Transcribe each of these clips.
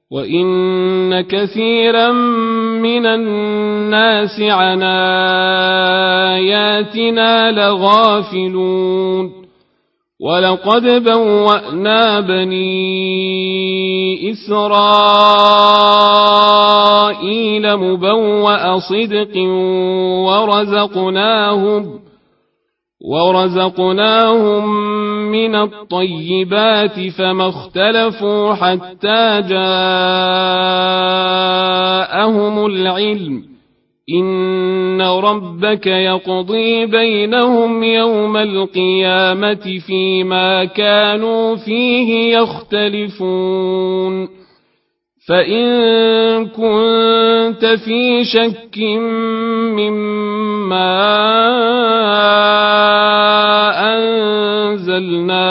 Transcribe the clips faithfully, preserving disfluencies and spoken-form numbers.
وإن كثيرا من الناس عن آياتنا لغافلون ولقد بوأنا بني إسرائيل مبوأ صدق ورزقناهم ورزقناهم من الطيبات فما اختلفوا حتى جاءهم العلم إن ربك يقضي بينهم يوم القيامة فيما كانوا فيه يختلفون فإن كنت في شك مما أنزلنا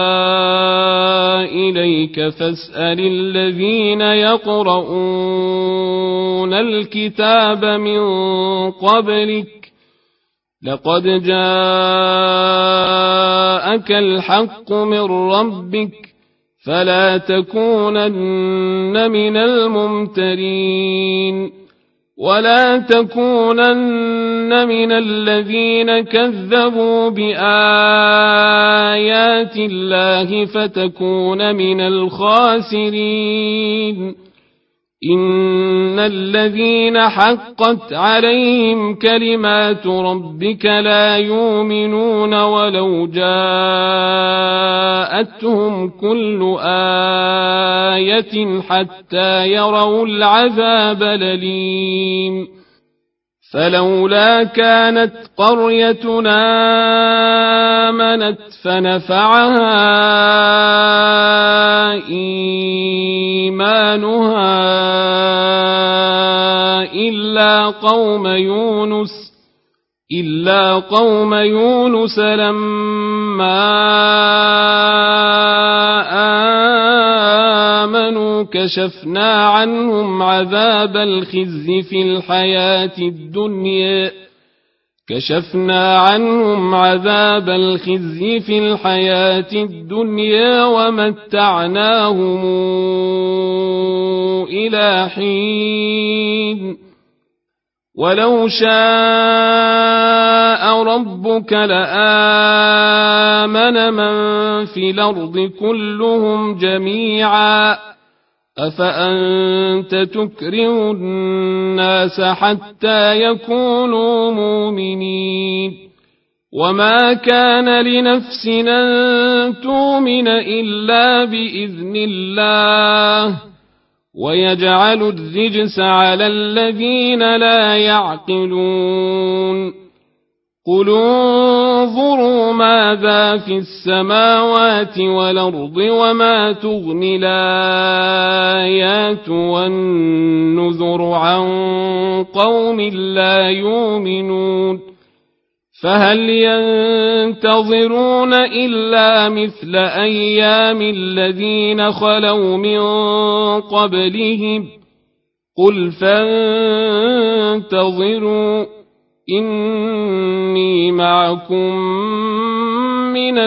إليك فاسأل الذين يقرؤون الكتاب من قبلك لقد جاءك الحق من ربك فلا تكونن من الممترين ولا تكونن من الذين كذبوا بآيات الله فتكون من الخاسرين إن الذين حقت عليهم كلمات ربك لا يؤمنون ولو جاءتهم كل آية حتى يروا العذاب الأليم فلولا كانت قريتنا آمنت فنفعها إيمانها إلا قوم يونس إلا قوم يونس لما آمنوا كشفنا عنهم عذاب الخزي في الحياة الدنيا كشفنا عنهم عذاب الخزي في الحياة الدنيا ومتعناهم إلى حين ولو شاء ربك لآمن من في الأرض كلهم جميعا أفأنت تكره الناس حتى يكونوا مؤمنين وما كان لنفس أن تؤمن إلا بإذن الله ويجعل الرجس على الذين لا يعقلون قل انظروا ماذا في السماوات والأرض وما تغني الآيات والنذر عن قوم لا يؤمنون فهل ينتظرون إلا مثل أيام الذين خلوا من قبلهم قل فانتظروا إني معكم من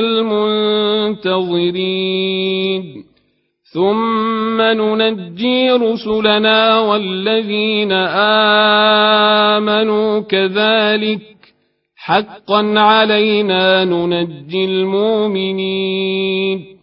المنتظرين ثم ننجي رسلنا والذين آمنوا كذلك حقا علينا ننجي المؤمنين